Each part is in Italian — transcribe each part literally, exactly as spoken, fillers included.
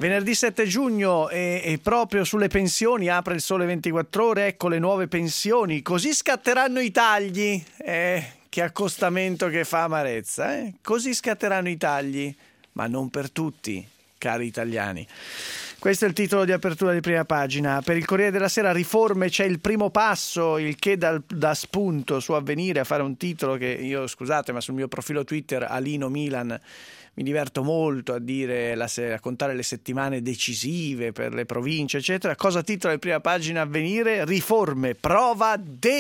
Venerdì sette giugno e, e proprio sulle pensioni apre il Sole ventiquattro Ore, ecco le nuove pensioni, così scatteranno i tagli, eh, che accostamento che fa amarezza, eh? Così scatteranno i tagli, ma non per tutti, cari italiani. Questo è il titolo di apertura di prima pagina. Per il Corriere della Sera, riforme, c'è il primo passo, il che dà, dà spunto su Avvenire a fare un titolo che io, scusate, ma sul mio profilo Twitter Alino Milan mi diverto molto a dire, la, a contare le settimane decisive per le province, eccetera. Cosa titola in prima pagina Avvenire? Riforme, prova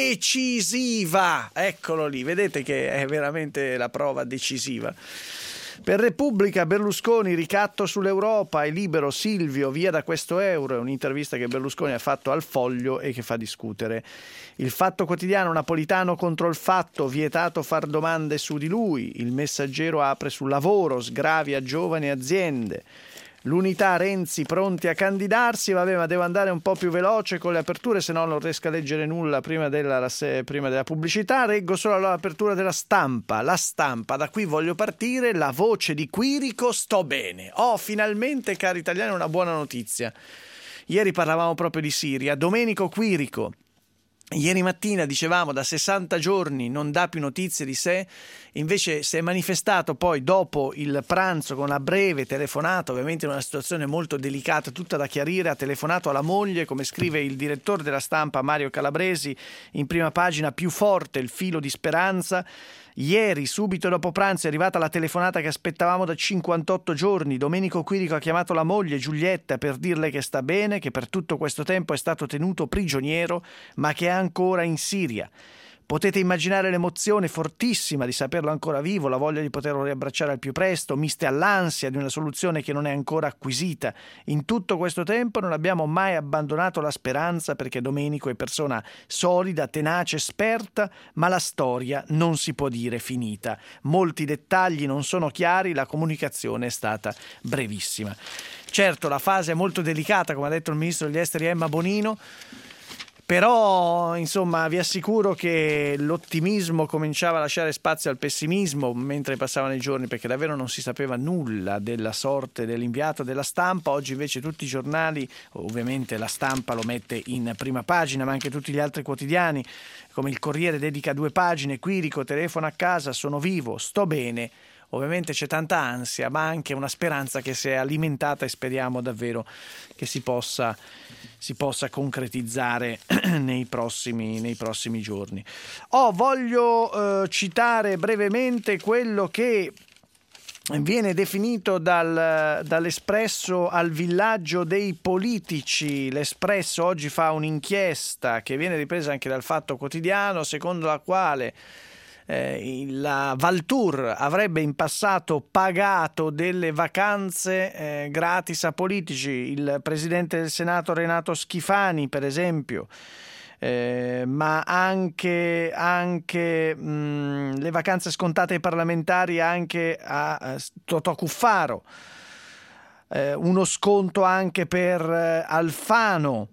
decisiva. Eccolo lì, vedete che è veramente la prova decisiva. Per Repubblica, Berlusconi, ricatto sull'Europa, è libero Silvio, via da questo euro. È un'intervista che Berlusconi ha fatto al Foglio e che fa discutere. Il Fatto Quotidiano, Napolitano contro il Fatto, vietato far domande su di lui. Il Messaggero apre sul lavoro, sgravi a giovani e aziende. L'Unità, Renzi pronti a candidarsi. Vabbè, ma devo andare un po' più veloce con le aperture, se no non riesco a leggere nulla prima della, prima della pubblicità. Reggo solo l'apertura della Stampa. La Stampa, da qui voglio partire. La voce di Quirico, sto bene. Oh, finalmente, cari italiani, una buona notizia. Ieri parlavamo proprio di Siria. Domenico Quirico, ieri mattina dicevamo da sessanta giorni non dà più notizie di sé, invece si è manifestato poi dopo il pranzo con una breve telefonata, ovviamente in una situazione molto delicata, tutta da chiarire. Ha telefonato alla moglie, come scrive il direttore della Stampa Mario Calabresi in prima pagina, più forte il filo di speranza. Ieri, subito dopo pranzo, è arrivata la telefonata che aspettavamo da cinquantotto giorni. Domenico Quirico ha chiamato la moglie Giulietta per dirle che sta bene, che per tutto questo tempo è stato tenuto prigioniero, ma che è ancora in Siria. Potete immaginare l'emozione fortissima di saperlo ancora vivo, la voglia di poterlo riabbracciare al più presto, miste all'ansia di una soluzione che non è ancora acquisita. In tutto questo tempo non abbiamo mai abbandonato la speranza, perché Domenico è persona solida, tenace, esperta, ma la storia non si può dire finita. Molti dettagli non sono chiari, la comunicazione è stata brevissima. Certo, la fase è molto delicata, come ha detto il ministro degli esteri Emma Bonino, però, insomma, vi assicuro che l'ottimismo cominciava a lasciare spazio al pessimismo mentre passavano i giorni, perché davvero non si sapeva nulla della sorte dell'inviato della Stampa. Oggi invece tutti i giornali, ovviamente la Stampa lo mette in prima pagina, ma anche tutti gli altri quotidiani, come il Corriere dedica due pagine, Quirico telefona a casa, sono vivo, sto bene. Ovviamente c'è tanta ansia, ma anche una speranza che si è alimentata e speriamo davvero che si possa, si possa concretizzare nei prossimi, nei prossimi giorni. Oh, voglio eh, citare brevemente quello che viene definito dal, dall'Espresso al villaggio dei politici. L'Espresso oggi fa un'inchiesta che viene ripresa anche dal Fatto Quotidiano, secondo la quale Eh, la Valtour avrebbe in passato pagato delle vacanze eh, gratis a politici. Il presidente del Senato Renato Schifani, per esempio, eh, ma anche, anche mh, le vacanze scontate ai parlamentari anche a, a Totò Cuffaro, eh, uno sconto anche per eh, Alfano.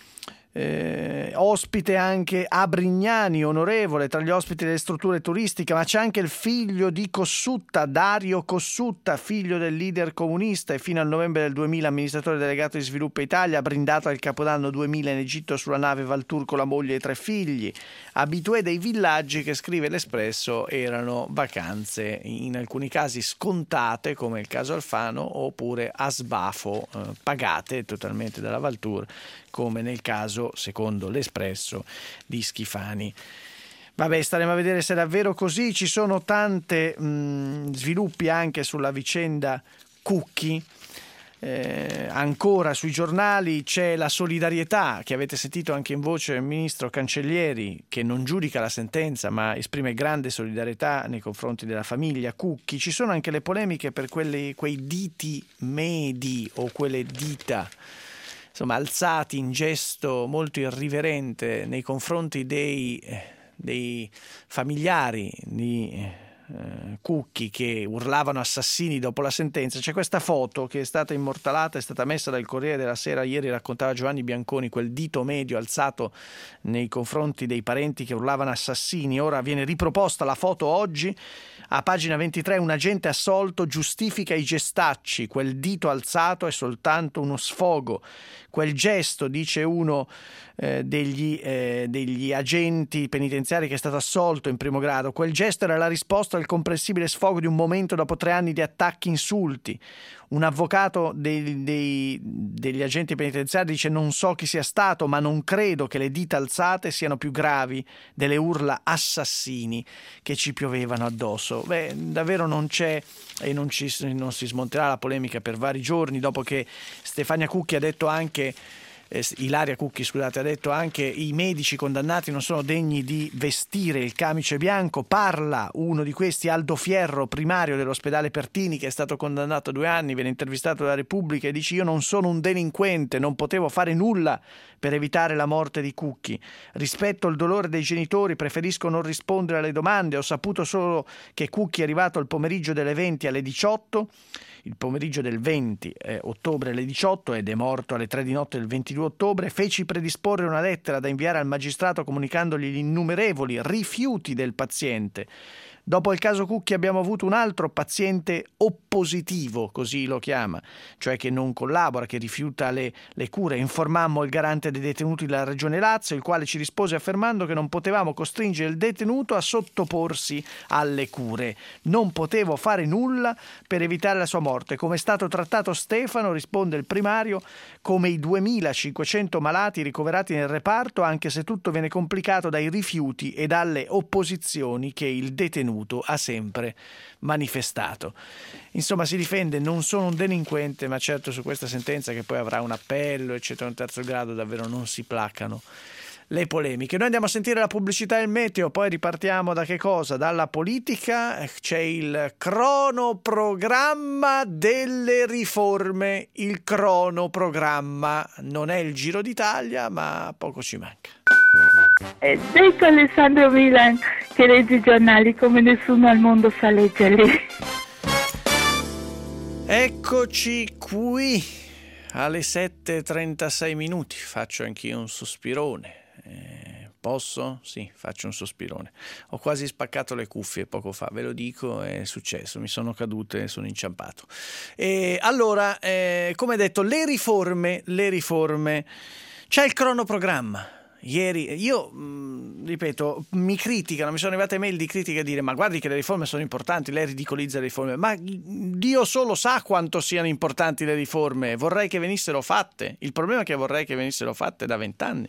Eh, ospite anche a Brignani, onorevole, tra gli ospiti delle strutture turistiche, ma c'è anche il figlio di Cossutta, Dario Cossutta, figlio del leader comunista e fino al novembre del duemila amministratore delegato di Sviluppo Italia, brindato al Capodanno duemila in Egitto sulla nave Valtour con la moglie e tre figli. Abitué dei villaggi, che scrive l'Espresso, erano vacanze in alcuni casi scontate, come il caso Alfano, oppure a sbafo, eh, pagate totalmente dalla Valtour, come nel caso, secondo l'Espresso, di Schifani. Vabbè, staremo a vedere se è davvero così. Ci sono tante mh, sviluppi anche sulla vicenda Cucchi. Eh, ancora sui giornali c'è la solidarietà, che avete sentito anche in voce del ministro Cancellieri, che non giudica la sentenza ma esprime grande solidarietà nei confronti della famiglia Cucchi. Ci sono anche le polemiche per quelli, quei diti medi o quelle dita, insomma, alzati in gesto molto irriverente nei confronti dei, dei familiari di eh, Cucchi che urlavano assassini dopo la sentenza. C'è questa foto che è stata immortalata, è stata messa dal Corriere della Sera ieri, raccontava Giovanni Bianconi, quel dito medio alzato nei confronti dei parenti che urlavano assassini. Ora viene riproposta la foto oggi. A pagina ventitré un agente assolto giustifica i gestacci, quel dito alzato è soltanto uno sfogo. Quel gesto, dice uno eh, degli, eh, degli agenti penitenziari che è stato assolto in primo grado, quel gesto era la risposta al comprensibile sfogo di un momento dopo tre anni di attacchi insulti. Un avvocato dei, dei, degli agenti penitenziari dice: non so chi sia stato, ma non credo che le dita alzate siano più gravi delle urla assassini che ci piovevano addosso. Beh, davvero non c'è e non, ci, non si smonterà la polemica per vari giorni, dopo che Stefania Cucchi ha detto anche Eh, Ilaria Cucchi, scusate, ha detto anche i medici condannati non sono degni di vestire il camice bianco. Parla uno di questi, Aldo Fierro, primario dell'ospedale Pertini, che è stato condannato a due anni, viene intervistato dalla Repubblica e dice: io non sono un delinquente, non potevo fare nulla per evitare la morte di Cucchi. Rispetto il dolore dei genitori, preferisco non rispondere alle domande. Ho saputo solo che Cucchi è arrivato il pomeriggio delle venti alle diciotto, il pomeriggio del venti eh, ottobre alle diciotto, ed è morto alle tre di notte del ventidue ottobre. Feci predisporre una lettera da inviare al magistrato comunicandogli gli innumerevoli rifiuti del paziente. Dopo il caso Cucchi abbiamo avuto un altro paziente oppositivo, così lo chiama, cioè che non collabora, che rifiuta le, le cure. Informammo il garante dei detenuti della Regione Lazio, il quale ci rispose affermando che non potevamo costringere il detenuto a sottoporsi alle cure. Non potevo fare nulla per evitare la sua morte. Come è stato trattato Stefano, risponde il primario, come i duemilacinquecento malati ricoverati nel reparto, anche se tutto viene complicato dai rifiuti e dalle opposizioni che il detenuto ha sempre manifestato. Insomma, si difende: non sono un delinquente, ma certo su questa sentenza, che poi avrà un appello eccetera, un terzo grado, davvero non si placano le polemiche. Noi andiamo a sentire la pubblicità e il meteo, poi ripartiamo da che cosa? Dalla politica. C'è il cronoprogramma delle riforme, il cronoprogramma, non è il Giro d'Italia, ma poco ci manca. Ed ecco Alessandro Milan che legge i giornali come nessuno al mondo sa leggerli. Eccoci qui alle sette e trentasei minuti. Faccio anch'io un sospirone. Eh, posso? Sì, faccio un sospirone. Ho quasi spaccato le cuffie poco fa, ve lo dico, è successo, mi sono cadute, sono inciampato. E allora, eh, come detto, le riforme, le riforme, c'è il cronoprogramma. Ieri, io mh, ripeto, mi criticano, mi sono arrivate mail di critica a dire: ma guardi che le riforme sono importanti, lei ridicolizza le riforme. Ma Dio solo sa quanto siano importanti le riforme, vorrei che venissero fatte. Il problema è che vorrei che venissero fatte da vent'anni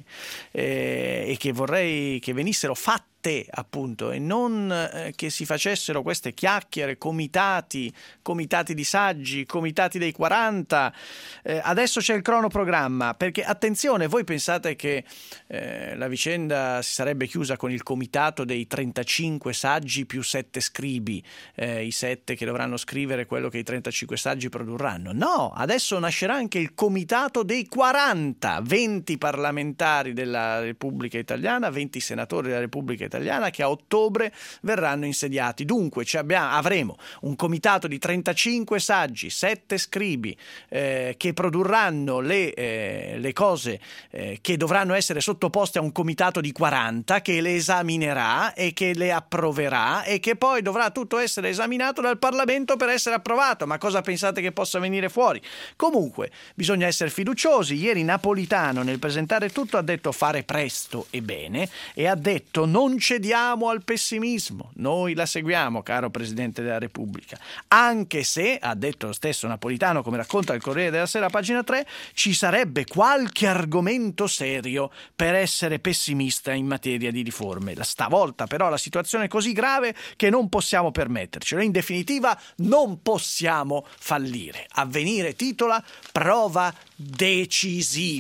eh, e che vorrei che venissero fatte, appunto, e non eh, che si facessero queste chiacchiere, comitati, comitati di saggi, comitati dei quaranta. Eh, adesso c'è il cronoprogramma, perché attenzione, voi pensate che eh, la vicenda si sarebbe chiusa con il comitato dei trentacinque saggi più sette scribi, eh, i sette che dovranno scrivere quello che i trentacinque saggi produrranno. No, adesso nascerà anche il comitato dei quaranta, venti parlamentari della Repubblica Italiana, venti senatori della Repubblica Italiana, che a ottobre verranno insediati. Dunque ci abbiamo, avremo un comitato di trentacinque saggi, sette scribi eh, che produrranno le, eh, le cose eh, che dovranno essere sottoposte a un comitato di quaranta che le esaminerà e che le approverà, e che poi dovrà tutto essere esaminato dal Parlamento per essere approvato. Ma cosa pensate che possa venire fuori? Comunque bisogna essere fiduciosi. Ieri Napolitano, nel presentare tutto, ha detto fare presto e bene, e ha detto: non cediamo al pessimismo, noi la seguiamo, caro Presidente della Repubblica, anche se, ha detto lo stesso Napolitano, come racconta il Corriere della Sera, pagina tre, ci sarebbe qualche argomento serio per essere pessimista in materia di riforme. Stavolta però la situazione è così grave che non possiamo permettercelo. In definitiva, non possiamo fallire. Avvenire titola: prova decisiva.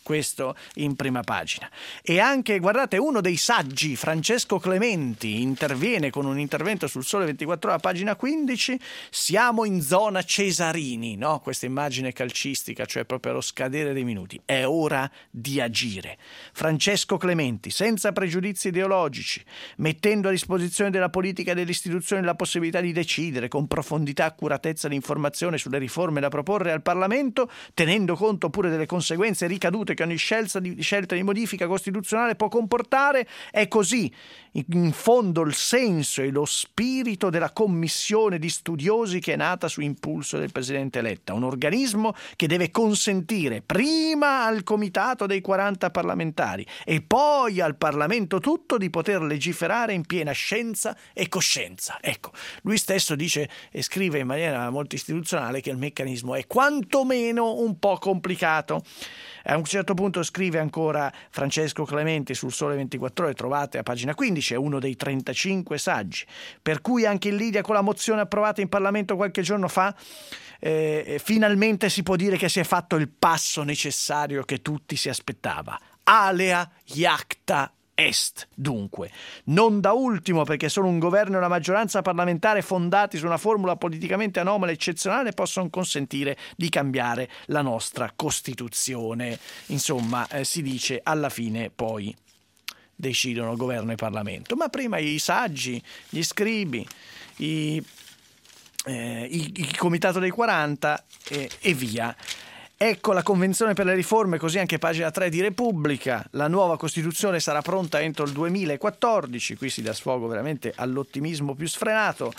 questo in prima pagina. E anche, guardate, uno dei saggi, Francesco Clementi, interviene con un intervento sul Sole ventiquattro Ore, a pagina quindici, siamo in zona Cesarini, no? Questa immagine calcistica, cioè proprio allo scadere dei minuti. È ora di agire. Francesco Clementi, senza pregiudizi ideologici, mettendo a disposizione della politica e delle istituzioni la possibilità di decidere con profondità e accuratezza l'informazione sulle riforme da proporre al Parlamento, tenendo conto pure delle conseguenze ricadute che ogni scelta di, scelta di modifica costituzionale può comportare. È così, in fondo, il senso e lo spirito della commissione di studiosi che è nata su impulso del Presidente Letta, un organismo che deve consentire prima al comitato dei quaranta parlamentari e poi al Parlamento tutto di poter legiferare in piena scienza e coscienza. Ecco, lui stesso dice e scrive in maniera molto istituzionale che il meccanismo è quantomeno un po' complicato. A un certo punto scrive ancora Francesco Clementi sul Sole ventiquattro Ore, trovate a pagina quindici, è uno dei trentacinque saggi, per cui anche in Lidia con la mozione approvata in Parlamento qualche giorno fa eh, finalmente si può dire che si è fatto il passo necessario che tutti si aspettava. Alea iacta est, dunque. Non da ultimo perché solo un governo e una maggioranza parlamentare fondati su una formula politicamente anomala e eccezionale possono consentire di cambiare la nostra Costituzione. Insomma, eh, si dice alla fine poi decidono governo e Parlamento. Ma prima i saggi, gli scribi, i, eh, il, il Comitato dei quaranta eh, e via. Ecco la Convenzione per le riforme, così anche pagina tre di Repubblica. La nuova Costituzione sarà pronta entro il duemilaquattordici. Qui si dà sfogo veramente all'ottimismo più sfrenato.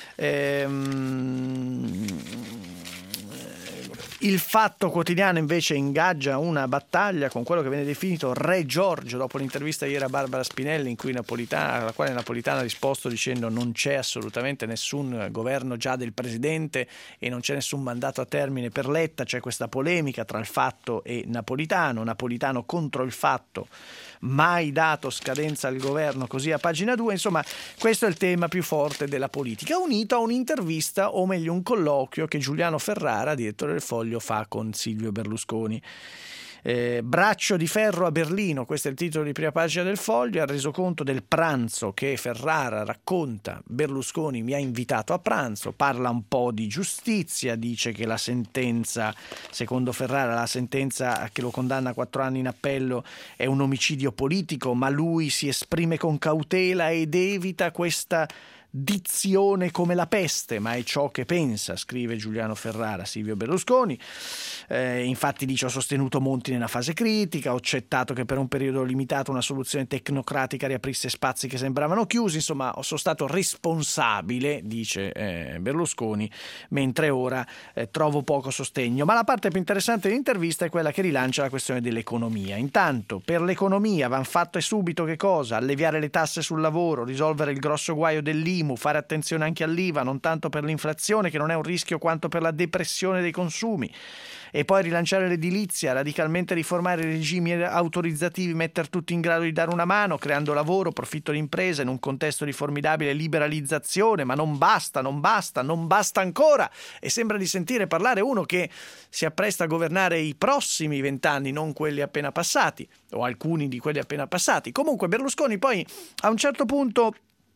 Ehm... Il Fatto Quotidiano invece ingaggia una battaglia con quello che viene definito Re Giorgio, dopo l'intervista ieri a Barbara Spinelli in cui Napolitano, alla quale Napolitano ha risposto dicendo non c'è assolutamente nessun governo già del Presidente e non c'è nessun mandato a termine per Letta, c'è questa polemica tra il Fatto e Napolitano, Napolitano contro il Fatto, mai dato scadenza al governo, così a pagina due. Insomma, questo è il tema più forte della politica, unito a un'intervista, o meglio un colloquio, che Giuliano Ferrara, direttore del Foglio, fa con Silvio Berlusconi. Eh, braccio di ferro a Berlino, questo è il titolo di prima pagina del Foglio. Ha reso conto del pranzo che Ferrara racconta. Berlusconi mi ha invitato a pranzo, parla un po' di giustizia, dice che la sentenza, secondo Ferrara, la sentenza che lo condanna a quattro anni in appello è un omicidio politico, ma lui si esprime con cautela ed evita questa dizione come la peste, ma è ciò che pensa, scrive Giuliano Ferrara, Silvio Berlusconi. Eh, infatti dice: ho sostenuto Monti nella fase critica, ho accettato che per un periodo limitato una soluzione tecnocratica riaprisse spazi che sembravano chiusi, insomma sono stato responsabile, dice eh, Berlusconi, mentre ora eh, trovo poco sostegno. Ma la parte più interessante dell'intervista è quella che rilancia la questione dell'economia. Intanto, per l'economia van fatte subito che cosa? Alleviare le tasse sul lavoro, risolvere il grosso guaio dell'I M U, fare attenzione anche all'I V A, non tanto per l'inflazione che non è un rischio quanto per la depressione dei consumi, e poi rilanciare l'edilizia, radicalmente riformare i regimi autorizzativi, mettere tutti in grado di dare una mano, creando lavoro, profitto di imprese in un contesto di formidabile liberalizzazione. Ma non basta, non basta, non basta ancora, e sembra di sentire parlare uno che si appresta a governare i prossimi vent'anni, non quelli appena passati, o alcuni di quelli appena passati. Comunque Berlusconi poi a un certo punto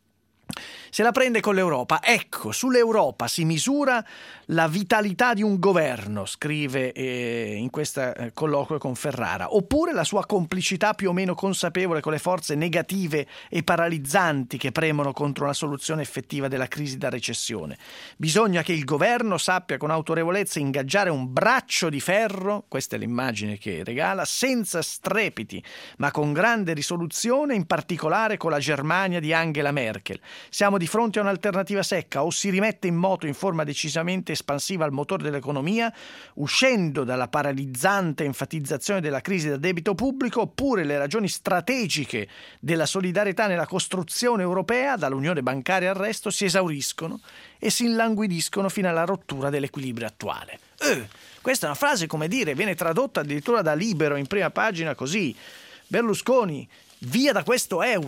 se la prende con l'Europa. Ecco, sull'Europa si misura la vitalità di un governo, scrive eh, in questo eh, colloquio con Ferrara, oppure la sua complicità più o meno consapevole con le forze negative e paralizzanti che premono contro una soluzione effettiva della crisi da recessione. Bisogna che il governo sappia con autorevolezza ingaggiare un braccio di ferro, questa è l'immagine che regala, senza strepiti, ma con grande risoluzione, in particolare con la Germania di Angela Merkel. Siamo di fronte a un'alternativa secca: o si rimette in moto in forma decisamente espansiva il motore dell'economia, uscendo dalla paralizzante enfatizzazione della crisi del debito pubblico, oppure le ragioni strategiche della solidarietà nella costruzione europea, dall'unione bancaria al resto, si esauriscono e si illanguidiscono fino alla rottura dell'equilibrio attuale. Eh, questa è una frase, come dire, viene tradotta addirittura da Libero in prima pagina così: Berlusconi, via da questo euro.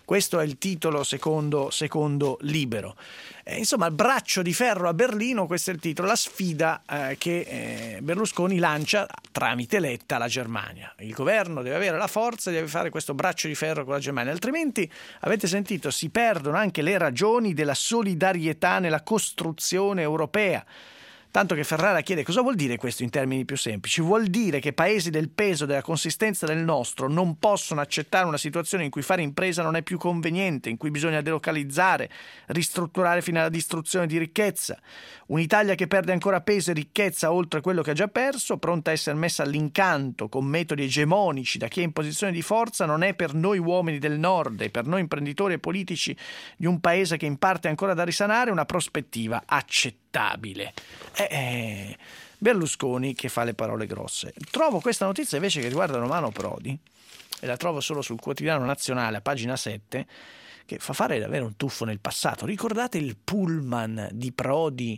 Questo è il titolo secondo, secondo Libero. Eh, insomma, il braccio di ferro a Berlino, questo è il titolo, la sfida eh, che eh, Berlusconi lancia tramite Letta alla Germania. Il governo deve avere la forza di fare questo braccio di ferro con la Germania, altrimenti, avete sentito, si perdono anche le ragioni della solidarietà nella costruzione europea. Tanto che Ferrara chiede cosa vuol dire questo in termini più semplici. Vuol dire che paesi del peso, della consistenza del nostro non possono accettare una situazione in cui fare impresa non è più conveniente, in cui bisogna delocalizzare, ristrutturare fino alla distruzione di ricchezza. Un'Italia che perde ancora peso e ricchezza oltre quello che ha già perso, pronta a essere messa all'incanto con metodi egemonici da chi è in posizione di forza, non è per noi uomini del nord e per noi imprenditori e politici di un paese che in parte è ancora da risanare una prospettiva accettabile. Eh, eh, Berlusconi che fa le parole grosse. Trovo questa notizia invece che riguarda Romano Prodi, e la trovo solo sul Quotidiano Nazionale a pagina sette, che fa fare davvero un tuffo nel passato. Ricordate il pullman di Prodi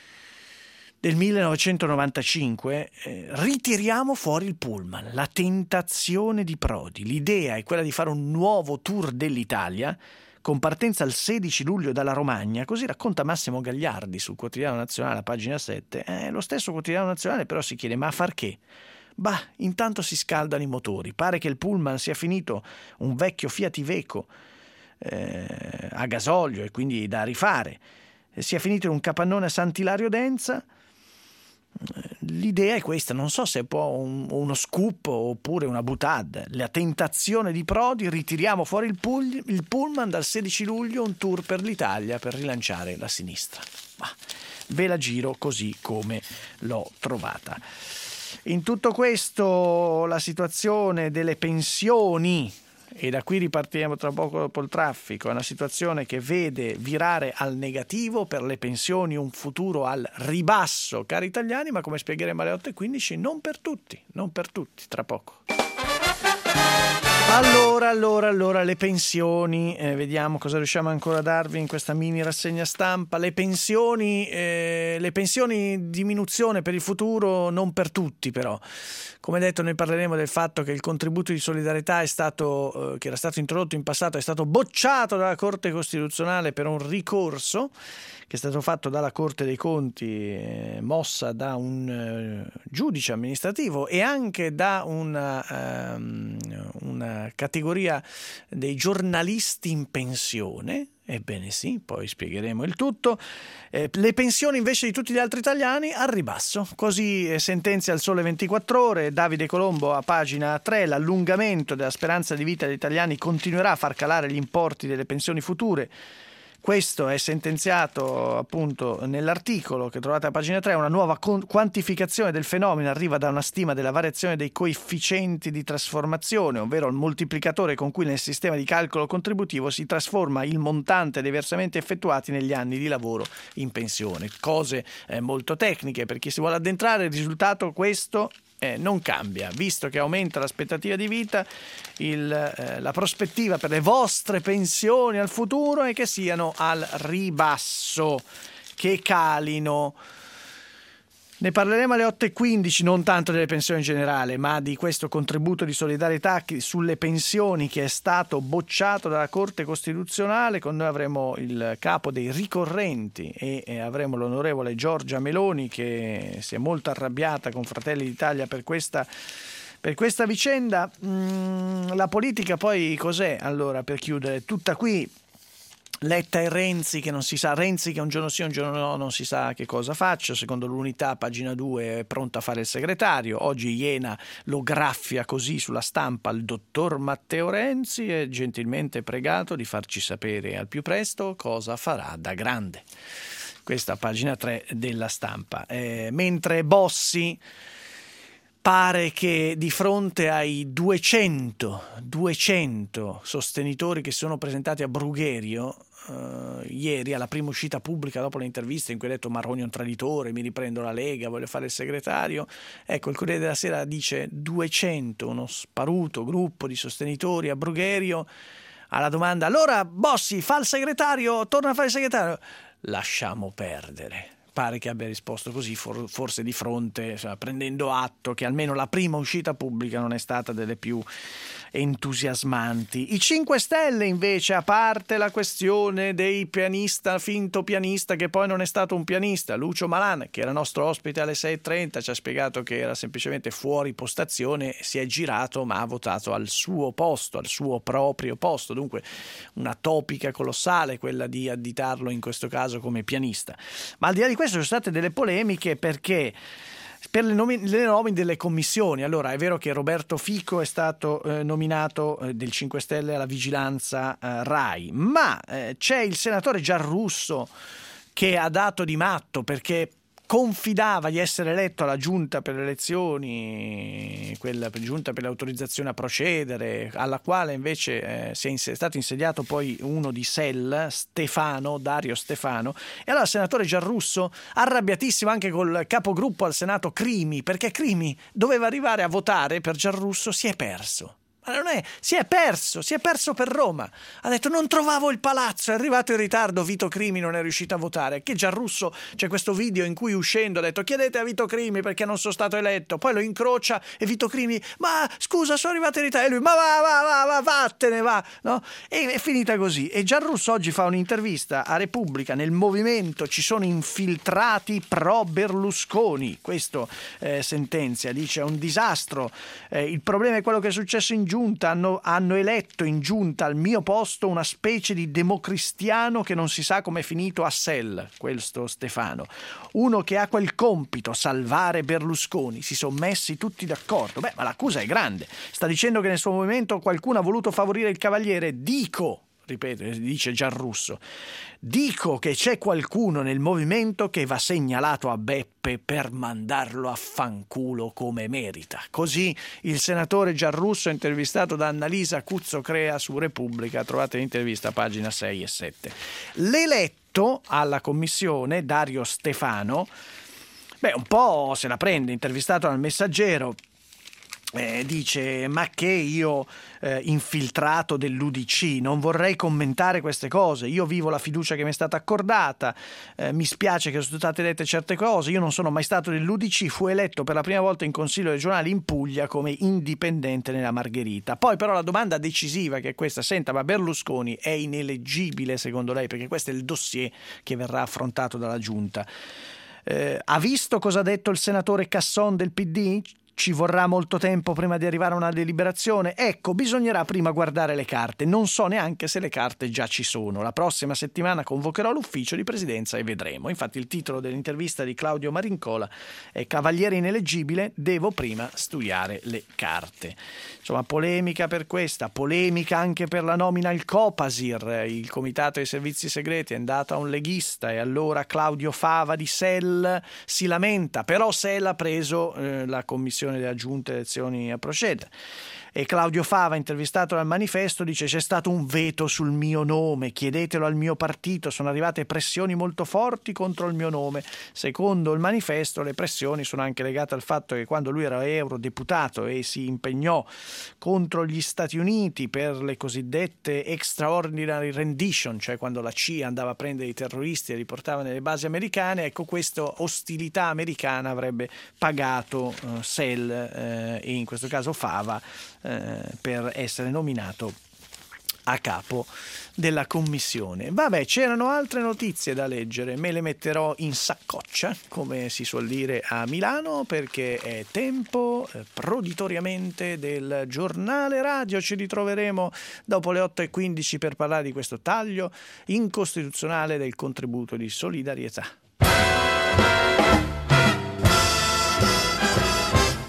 del millenovecentonovantacinque? Eh, ritiriamo fuori il pullman, la tentazione di Prodi. L'idea è quella di fare un nuovo tour dell'Italia con partenza il sedici luglio dalla Romagna, così racconta Massimo Gagliardi sul Quotidiano Nazionale a pagina sette. Eh, lo stesso Quotidiano Nazionale però si chiede: ma a far che? Bah, intanto si scaldano i motori, pare che il pullman sia finito un vecchio Fiat Iveco eh, a gasolio e quindi da rifare, sia finito in un capannone a Sant'Ilario d'Enza. L'idea è questa, non so se è può un, uno scoop oppure una boutade. La tentazione di Prodi: ritiriamo fuori il, pull, il pullman dal sedici luglio, un tour per l'Italia per rilanciare la sinistra. Ma ve la giro così come l'ho trovata. In tutto questo la situazione delle pensioni, e da qui ripartiamo tra poco dopo il traffico, è una situazione che vede virare al negativo per le pensioni, un futuro al ribasso, cari italiani, ma come spiegheremo alle otto e quindici, non per tutti, non per tutti, tra poco. Allora, allora, allora, le pensioni, eh, vediamo cosa riusciamo ancora a darvi in questa mini rassegna stampa. Le pensioni, eh, le pensioni diminuzione per il futuro, non per tutti però. Come detto, noi parleremo del fatto che il contributo di solidarietà è stato, eh, che era stato introdotto in passato, è stato bocciato dalla Corte Costituzionale per un ricorso che è stato fatto dalla Corte dei Conti, eh, mossa da un eh, giudice amministrativo e anche da una, um, una categoria dei giornalisti in pensione. Ebbene sì, poi spiegheremo il tutto. Eh, le pensioni invece di tutti gli altri italiani al ribasso, così eh, sentenzia il Sole ventiquattro Ore, Davide Colombo a pagina tre, l'allungamento della speranza di vita degli italiani continuerà a far calare gli importi delle pensioni future. Questo è sentenziato appunto nell'articolo che trovate a pagina tre. Una nuova con- quantificazione del fenomeno arriva da una stima della variazione dei coefficienti di trasformazione, ovvero il moltiplicatore con cui nel sistema di calcolo contributivo si trasforma il montante dei versamenti effettuati negli anni di lavoro in pensione. Cose eh, molto tecniche, per chi si vuole addentrare. Il risultato questo Eh, non cambia, visto che aumenta l'aspettativa di vita, il, eh, la prospettiva per le vostre pensioni al futuro è che siano al ribasso, che calino. Ne parleremo alle otto e quindici, non tanto delle pensioni in generale, ma di questo contributo di solidarietà sulle pensioni che è stato bocciato dalla Corte Costituzionale. Con noi avremo il capo dei ricorrenti e, e avremo l'onorevole Giorgia Meloni, che si è molto arrabbiata con Fratelli d'Italia per questa per questa vicenda. Mm, la politica poi cos'è? Allora, per chiudere, tutta qui. Letta e Renzi che non si sa, Renzi che un giorno sì un giorno no, non si sa che cosa faccia. Secondo l'Unità, pagina due, è pronto a fare il segretario. Oggi Iena lo graffia così sulla stampa il dottor Matteo Renzi, è gentilmente pregato di farci sapere al più presto cosa farà da grande. Questa pagina tre della Stampa. Eh, mentre Bossi pare che di fronte ai duecento, duecento sostenitori che sono presentati a Brugherio uh, ieri alla prima uscita pubblica dopo le interviste in cui ha detto Maroni è un traditore, mi riprendo la Lega, voglio fare il segretario, ecco, il Corriere della Sera dice duecento, uno sparuto gruppo di sostenitori a Brugherio. Alla domanda: allora Bossi fa il segretario, torna a fare il segretario? Lasciamo perdere. pare che abbia risposto così, for- forse di fronte, insomma, prendendo atto che almeno la prima uscita pubblica non è stata delle più entusiasmanti. I cinque Stelle invece, a parte la questione dei pianista, finto pianista che poi non è stato un pianista, Lucio Malan, che era nostro ospite alle sei e trenta, ci ha spiegato che era semplicemente fuori postazione, si è girato ma ha votato al suo posto, al suo proprio posto, dunque una topica colossale quella di additarlo in questo caso come pianista. Ma al di là di questo ci sono state delle polemiche perché per le, nomi- le nomine delle commissioni, allora è vero che Roberto Fico è stato eh, nominato eh, del cinque Stelle alla vigilanza eh, RAI, ma eh, c'è il senatore Giarrusso che ha dato di matto perché confidava di essere eletto alla giunta per le elezioni, quella giunta per l'autorizzazione a procedere, alla quale invece eh, si è, ins- è stato insediato poi uno di S E L, Stefano, Dario Stefano, e allora il senatore Giarrusso, arrabbiatissimo anche col capogruppo al Senato Crimi, perché Crimi doveva arrivare a votare per Giarrusso, si è perso. Ma non è, si è perso, si è perso per Roma. Ha detto non trovavo il palazzo, è arrivato in ritardo, Vito Crimi non è riuscito a votare. Che Giarrusso, c'è questo video in cui uscendo ha detto chiedete a Vito Crimi perché non sono stato eletto, poi lo incrocia e Vito Crimi ma scusa sono arrivato in ritardo e lui ma va va va va vattene va, no? E è finita così. E Giarrusso oggi fa un'intervista a Repubblica, nel movimento ci sono infiltrati pro Berlusconi, questo eh, sentenzia, dice è un disastro, eh, il problema è quello che è successo in giunta, hanno, hanno eletto in giunta al mio posto una specie di democristiano che non si sa come è finito a S E L, questo Stefano, uno che ha quel compito, salvare Berlusconi, si sono messi tutti d'accordo. Beh, ma l'accusa è grande, sta dicendo che nel suo movimento qualcuno ha voluto favorire il Cavaliere, dico ripeto, dice Giarrusso, dico che c'è qualcuno nel movimento che va segnalato a Beppe per mandarlo a fanculo come merita. Così il senatore Giarrusso, intervistato da Annalisa Cuzzocrea su Repubblica, trovate l'intervista a pagina sei e sette. L'eletto alla commissione, Dario Stefano, beh, un po' se la prende, intervistato dal Messaggero. Eh, dice ma che io eh, infiltrato dell'U D C non vorrei commentare queste cose, io vivo la fiducia che mi è stata accordata, eh, mi spiace che sono state dette certe cose, io non sono mai stato dell'U D C, fu eletto per la prima volta in consiglio regionale in Puglia come indipendente nella Margherita. Poi però la domanda decisiva che è questa, senta ma Berlusconi è ineleggibile secondo lei, perché questo è il dossier che verrà affrontato dalla giunta, eh, ha visto cosa ha detto il senatore Casson del P D? Ci vorrà molto tempo prima di arrivare a una deliberazione? Ecco, bisognerà prima guardare le carte. Non so neanche se le carte già ci sono. La prossima settimana convocherò l'ufficio di presidenza e vedremo. Infatti il titolo dell'intervista di Claudio Marincola è Cavaliere ineleggibile, devo prima studiare le carte. Insomma, polemica per questa, polemica anche per la nomina al Copasir. Il Comitato dei Servizi Segreti è andato a un leghista e allora Claudio Fava di S E L si lamenta, però S E L ha preso eh, la commissione della giunta elezioni a procedere. E Claudio Fava, intervistato dal Manifesto, dice c'è stato un veto sul mio nome, chiedetelo al mio partito, sono arrivate pressioni molto forti contro il mio nome. Secondo il Manifesto le pressioni sono anche legate al fatto che quando lui era eurodeputato e si impegnò contro gli Stati Uniti per le cosiddette extraordinary rendition, cioè quando la C I A andava a prendere i terroristi e li portava nelle basi americane, ecco questa ostilità americana avrebbe pagato uh, S E L eh, e in questo caso Fava per essere nominato a capo della commissione. Vabbè, c'erano altre notizie da leggere, me le metterò in saccoccia, come si suol dire a Milano, perché è tempo eh, proditoriamente del giornale radio. Ci ritroveremo dopo le otto e quindici per parlare di questo taglio incostituzionale del contributo di solidarietà.